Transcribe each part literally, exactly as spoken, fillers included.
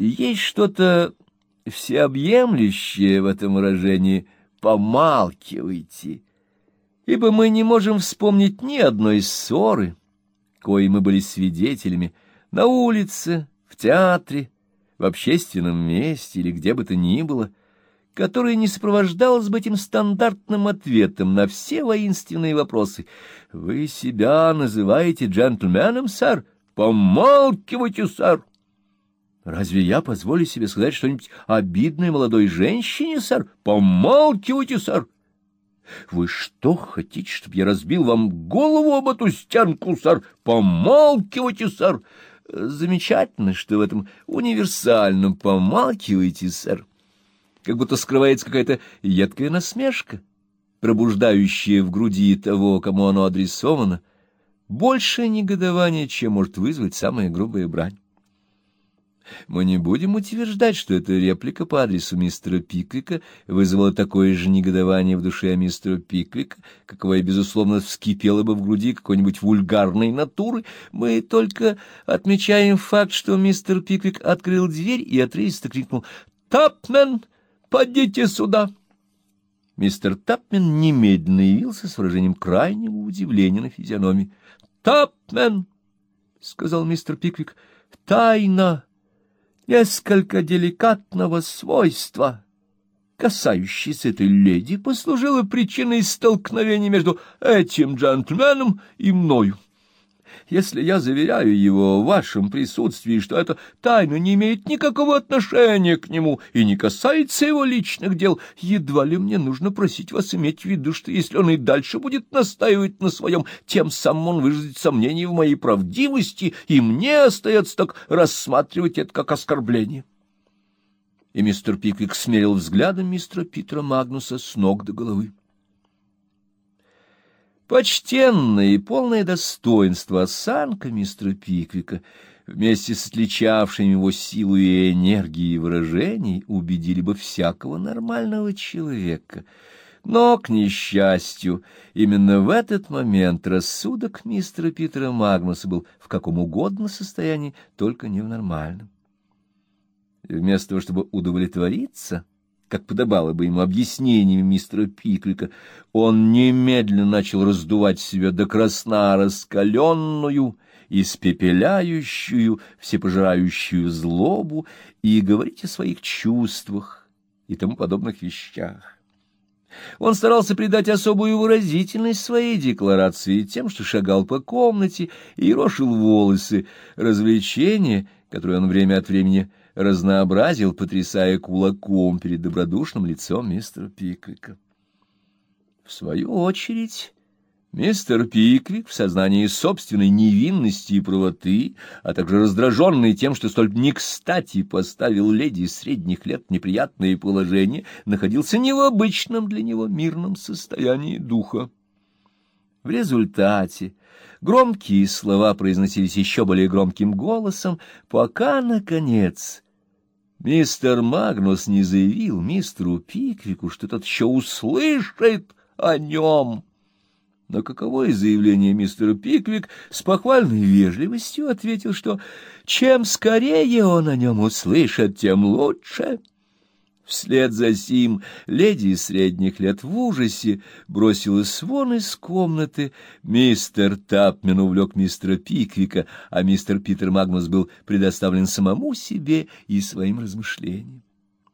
И есть что-то всеобъемлющее в этом выражении «помалкивайте», ибо мы не можем вспомнить ни одной ссоры, коей мы были свидетелями на улице, в театре, в общественном месте или где бы то ни было, которая не сопровождалась бы этим стандартным ответом на все воинственные вопросы. «Вы себя называете джентльменом, сэр? Помалкивайте, сэр!» «Разве я позволю себе сказать что-нибудь обидное молодой женщине, сэр? Помалкивайте, сэр!» «Вы что, хотите, чтобы я разбил вам голову об эту стенку, сэр? Помалкивайте, сэр!» Замечательно, что в этом универсальном «помалкивайте, сэр» как будто скрывается какая-то едкая насмешка, пробуждающая в груди того, кому оно адресовано, большее негодование, чем может вызвать самая грубая брань. Мы не будем утверждать, что эта реплика по адресу мистера Пиквика вызвала такое же негодование в душе мистера Пиквика, каковое, безусловно, вскипело бы в груди какой-нибудь вульгарной натуры. Мы только отмечаем факт, что мистер Пиквик открыл дверь и отрывисто крикнул «Тапмен, подите сюда!» Мистер Тапмен немедленно явился с выражением крайнего удивления на физиономии. «Тапмен!» — сказал мистер Пиквик. «Тайна несколько деликатного свойства, касающаяся этой леди, послужила причиной столкновения между этим джентльменом и мною. Если я заверяю его в вашем присутствии, что эта тайна не имеет никакого отношения к нему и не касается его личных дел, едва ли мне нужно просить вас иметь в виду, что если он и дальше будет настаивать на своем, тем самым он выразит сомнение в моей правдивости, и мне остается так рассматривать это как оскорбление». И мистер Пиквик смерил взглядом мистера Питера Магнуса с ног до головы. Почтенное и полное достоинство осанка мистера Пиквика вместе с отличавшими его силу и энергией выражений убедили бы всякого нормального человека. Но, к несчастью, именно в этот момент рассудок мистера Питера Магнуса был в каком угодно состоянии, только не в нормальном. И вместо того, чтобы удовлетвориться, как подобало бы ему объяснениями мистера Пиквика, он немедленно начал раздувать себя до красна раскаленную, испепеляющую, всепожирающую злобу и говорить о своих чувствах и тому подобных вещах. Он старался придать особую выразительность своей декларации тем, что шагал по комнате и ерошил волосы, развлечение, которое он время от времени разнообразил, потрясая кулаком перед добродушным лицом мистера Пиквика. В свою очередь, мистер Пиквик в сознании собственной невинности и правоты, а также раздраженный тем, что столь не кстати поставил леди средних лет в неприятное положение, находился не в обычном для него мирном состоянии духа. В результате громкие слова произносились еще более громким голосом, пока, наконец, мистер Магнус не заявил мистеру Пиквику, что тот еще услышит о нем. На каковое заявление мистер Пиквик с похвальной вежливостью ответил, что чем скорее он о нем услышит, тем лучше. Вслед за сим леди средних лет в ужасе бросилась вон из комнаты. Мистер Тапмен увлек мистера Пиквика, а мистер Питер Магнус был предоставлен самому себе и своим размышлениям.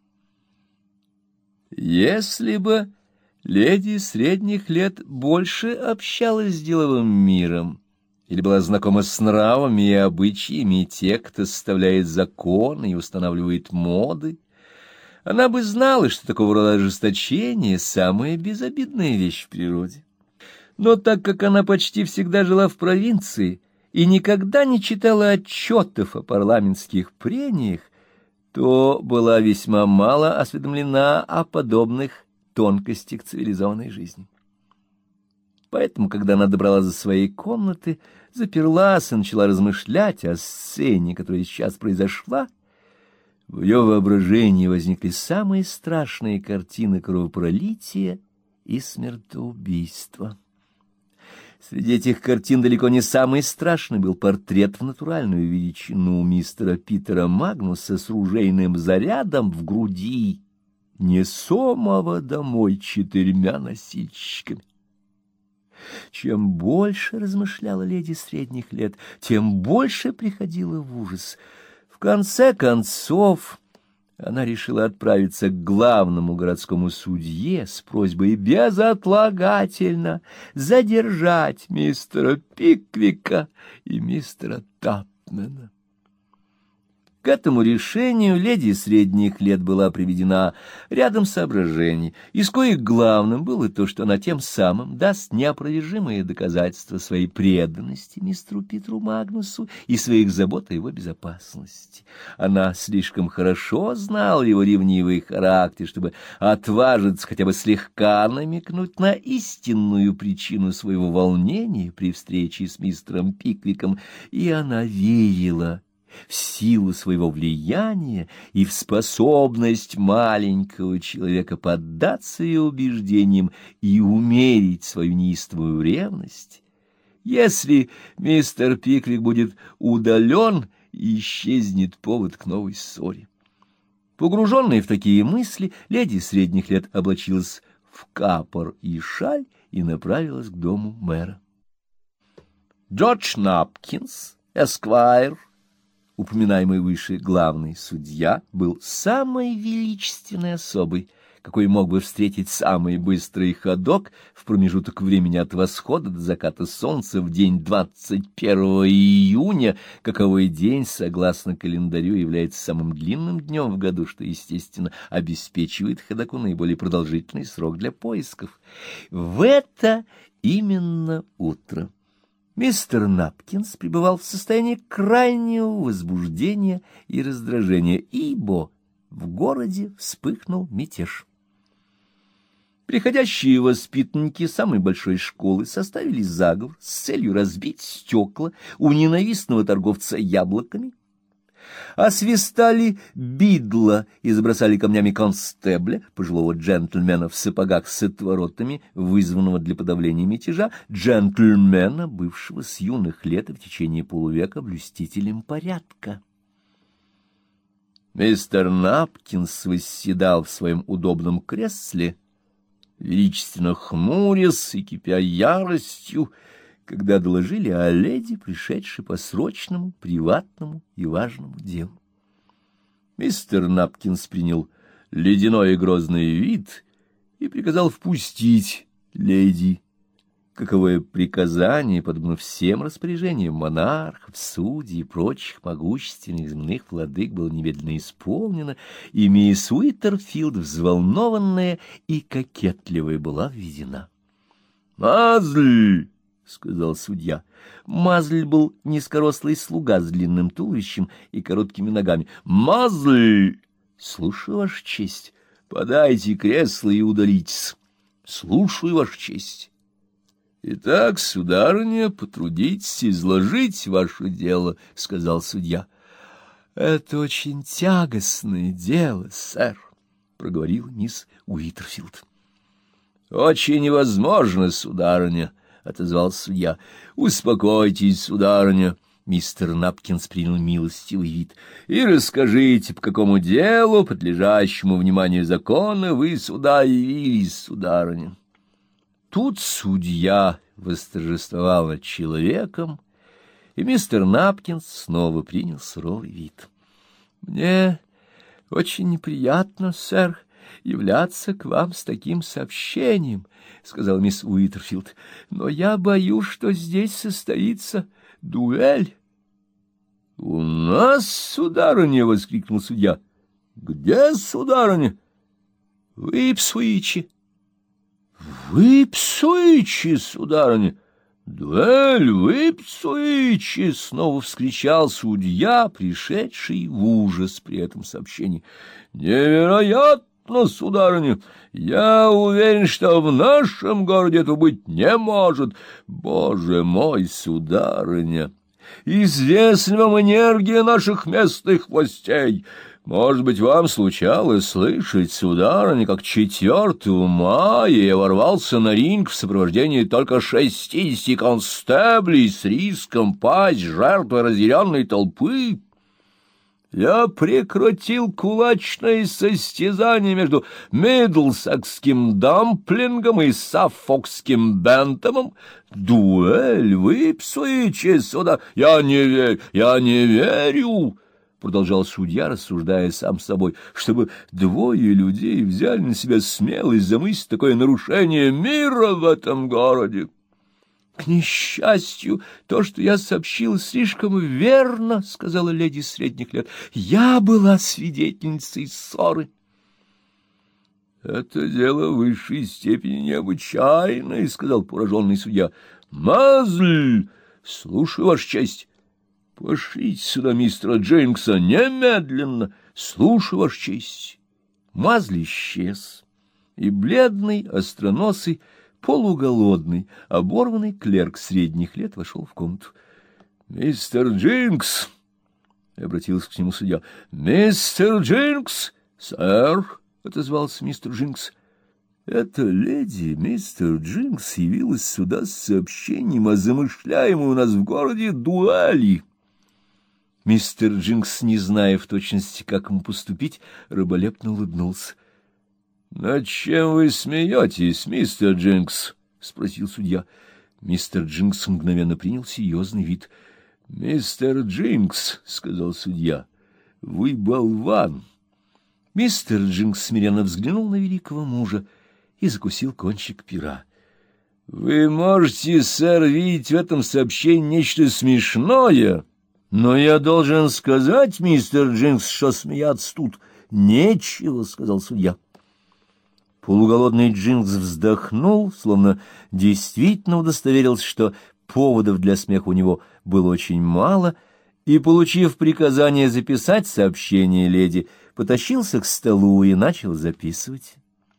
Если бы леди средних лет больше общалась с деловым миром или была знакома с нравами и обычаями тех, кто составляет законы и устанавливает моды, она бы знала, что такого рода ожесточение — самая безобидная вещь в природе. Но так как она почти всегда жила в провинции и никогда не читала отчетов о парламентских прениях, то была весьма мало осведомлена о подобных тонкостях цивилизованной жизни. Поэтому, когда она добралась до своей комнаты, заперлась и начала размышлять о сцене, которая сейчас произошла, в ее воображении возникли самые страшные картины кровопролития и смертоубийства. Среди этих картин далеко не самый страшный был портрет в натуральную величину мистера Питера Магнуса с ружейным зарядом в груди, несомого домой четырьмя носильщиками. Чем больше размышляла леди средних лет, тем больше приходила в ужас. В конце концов она решила отправиться к главному городскому судье с просьбой безотлагательно задержать мистера Пиквика и мистера Тапмена. К этому решению леди средних лет была приведена рядом соображений, из коих главным было то, что она тем самым даст неопровержимые доказательства своей преданности мистеру Питеру Магнусу и своих забот о его безопасности. Она слишком хорошо знала его ревнивый характер, чтобы отважиться хотя бы слегка намекнуть на истинную причину своего волнения при встрече с мистером Пиквиком, и она верила в силу своего влияния и в способность маленького человека поддаться ее убеждениям и умерить свою неистовую ревность. Если мистер Пиквик будет удален, исчезнет повод к новой ссоре. Погруженная в такие мысли, леди средних лет облачилась в капор и шаль и направилась к дому мэра. Джордж Напкинс, эсквайр, упоминаемый выше главный судья, был самой величественной особой, какой мог бы встретить самый быстрый ходок в промежуток времени от восхода до заката солнца в день двадцать первого июня, каковой день, согласно календарю, является самым длинным днем в году, что, естественно, обеспечивает ходоку наиболее продолжительный срок для поисков. В это именно утро мистер Напкинс пребывал в состоянии крайнего возбуждения и раздражения, ибо в городе вспыхнул мятеж. Приходящие воспитанники самой большой школы составили заговор с целью разбить стекла у ненавистного торговца яблоками, освистали бидла и забросали камнями констебля, пожилого джентльмена в сапогах с отворотами, вызванного для подавления мятежа, джентльмена, бывшего с юных лет и в течение полувека блюстителем порядка. Мистер Напкинс восседал в своем удобном кресле, величественно хмурясь и кипя яростью, когда доложили о леди, пришедшей по срочному, приватному и важному делу. Мистер Напкинс принял ледяной и грозный вид и приказал впустить леди. Каковое приказание, подобно всем распоряжениям монархов, судей и прочих могущественных земных владык, было немедленно исполнено, и мисс Уитерфилд, взволнованная и кокетливая, была введена. «Мазль!» — сказал судья. Мазль был низкорослый слуга с длинным туловищем и короткими ногами. «Мазль! Слушаю, Ваша честь. Подайте кресло и удалитесь. Слушаю, Ваша честь». «Итак, сударыня, потрудитесь изложить ваше дело», — сказал судья. «Это очень тягостное дело, сэр», — проговорил мисс Уитерфилд. «Очень невозможно, сударыня», — отозвался судья. «Успокойтесь, сударыня». Мистер Напкинс принял милостивый вид. «И расскажите, по какому делу, подлежащему вниманию закона, вы сюда явились, сударыня». Тут судья восторжествовал над человеком, и мистер Напкинс снова принял суровый вид. «Мне очень неприятно, сэр, являться к вам с таким сообщением», — сказал мисс Уитерфилд, — «но я боюсь, что здесь состоится дуэль». «У нас, сударыня!» — воскликнул судья. «Где, сударыня?» «В Ипсвиче». «В Ипсвиче, сударыня! Дуэль в Ипсвиче!» — снова вскричал судья, пришедший в ужас при этом сообщении. «Невероятно, сударыня! Я уверен, что в нашем городе это быть не может. Боже мой, сударыня! Известна вам энергия наших местных властей. Может быть, вам случалось слышать, сударыня, как четвертого мая я ворвался на ринг в сопровождении только шестидесяти констеблей с риском пасть жертвой разъяренной толпы? Я прекратил кулачное состязание между Мидлсекским Дамплингом и Саффокским Бентомом. Дуэль в Ипсвиче, сюда! Я не верю, я не верю! — продолжал судья, рассуждая сам с собой, — чтобы двое людей взяли на себя смелость замыслить такое нарушение мира в этом городе. — К несчастью, то, что я сообщила, слишком верно, — сказала леди средних лет. — Я была свидетельницей ссоры. — Это дело в высшей степени необычайное, — сказал пораженный судья. — Мазль! Слушаю, Ваша честь. — Пошлите сюда мистера Дженкса немедленно. — Слушаю, Ваша честь. Мазль исчез, и бледный, остроносый, полуголодный, оборванный клерк средних лет вошел в комнату. — Мистер Джинкс! — обратился к нему судья. — Мистер Джинкс! — Сэр! — отозвался мистер Джинкс. — Эта леди, мистер Джинкс, явилась сюда с сообщением о замышляемой у нас в городе дуэли. Мистер Джинкс, не зная в точности, как ему поступить, раболепно улыбнулся. — Над чем вы смеетесь, мистер Джинкс? — спросил судья. Мистер Джинкс мгновенно принял серьезный вид. — Мистер Джинкс, — сказал судья, — вы болван. Мистер Джинкс смиренно взглянул на великого мужа и закусил кончик пера. — Вы можете, сэр, видеть в этом сообщении нечто смешное, но я должен сказать, мистер Джинкс, что смеяться тут нечего, — сказал судья. Полуголодный Джинкс вздохнул, словно действительно удостоверился, что поводов для смеха у него было очень мало, и, получив приказание записать сообщение леди, потащился к столу и начал записывать.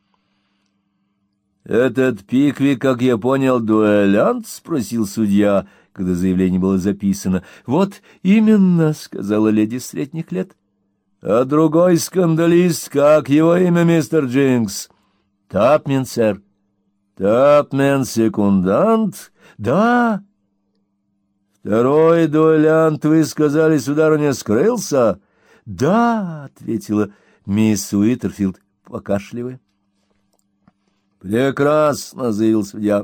— Этот Пиквик, как я понял, дуэлянт? — спросил судья, когда заявление было записано. — Вот именно, — сказала леди средних лет. — А другой скандалист, как его имя, мистер Джинкс? — Тапмен, сэр. — Тапмен, секундант? — Да. — Второй дуэлянт, вы сказали, сударыня, скрылся? — Да, — ответила мисс Уитерфилд, покашливая. — Прекрасно, — заявил судья.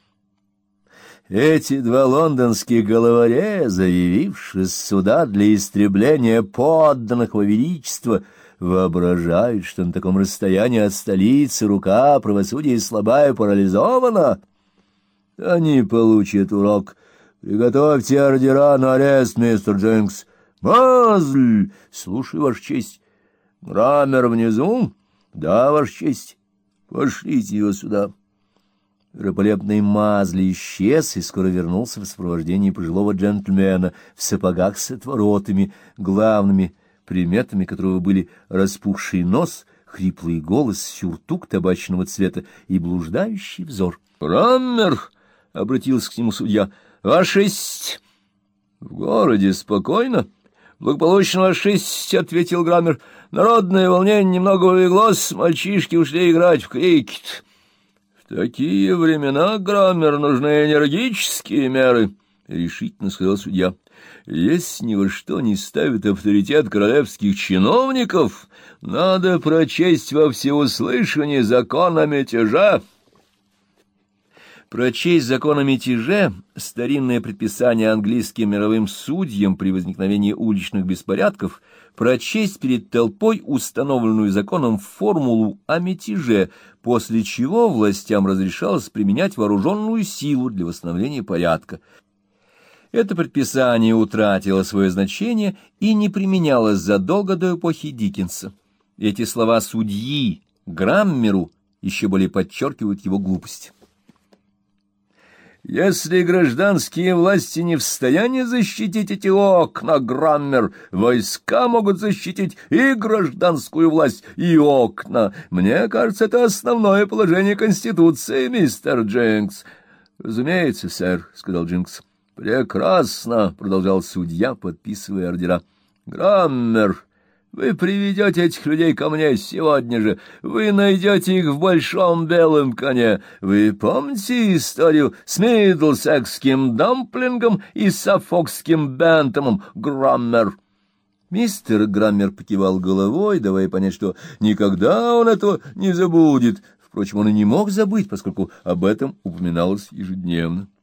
Эти два лондонских головореза, явившись сюда для истребления подданных его величества, воображают, что на таком расстоянии от столицы рука правосудия слабая парализована. Они получат урок. Приготовьте ордера на арест, мистер Джинкс. Мазль! Слушай, Ваша честь. Граммер внизу? Да, Ваша честь. Пошлите его сюда. Раболепный Мазли исчез и скоро вернулся в сопровождении пожилого джентльмена в сапогах с отворотами, главными приметами которого были распухший нос, хриплый голос, сюртук табачного цвета и блуждающий взор. — Раммер! — обратился к нему судья. — Ваша честь! — В городе спокойно? — Благополучно, Ваша честь, — ответил Граммер. — Народное волнение немного улеглось, мальчишки ушли играть в крикет. — В такие времена, Граммер, нужны энергические меры, — решительно сказал судья. — Если ни во что не ставит авторитет королевских чиновников, надо прочесть во всеуслышание закон о мятеже. Прочесть закон о мятеже — старинное предписание английским мировым судьям при возникновении уличных беспорядков, прочесть перед толпой установленную законом формулу о мятеже, после чего властям разрешалось применять вооруженную силу для восстановления порядка. Это предписание утратило свое значение и не применялось задолго до эпохи Диккенса. Эти слова судьи Граммеру еще более подчеркивают его глупость. Если гражданские власти не в состоянии защитить эти окна, Граммер, войска могут защитить и гражданскую власть, и окна. Мне кажется, это основное положение Конституции, мистер Джинкс. — Разумеется, сэр, — сказал Джинкс. — Прекрасно, — продолжал судья, подписывая ордера. — Граммер, Вы приведете этих людей ко мне сегодня же. Вы найдете их в большом белом коне. Вы помните историю с мидлсекским дамплингом и саффокским бентомом, Граммер?» Мистер Граммер покивал головой, давая понять, что никогда он этого не забудет. Впрочем, он и не мог забыть, поскольку об этом упоминалось ежедневно.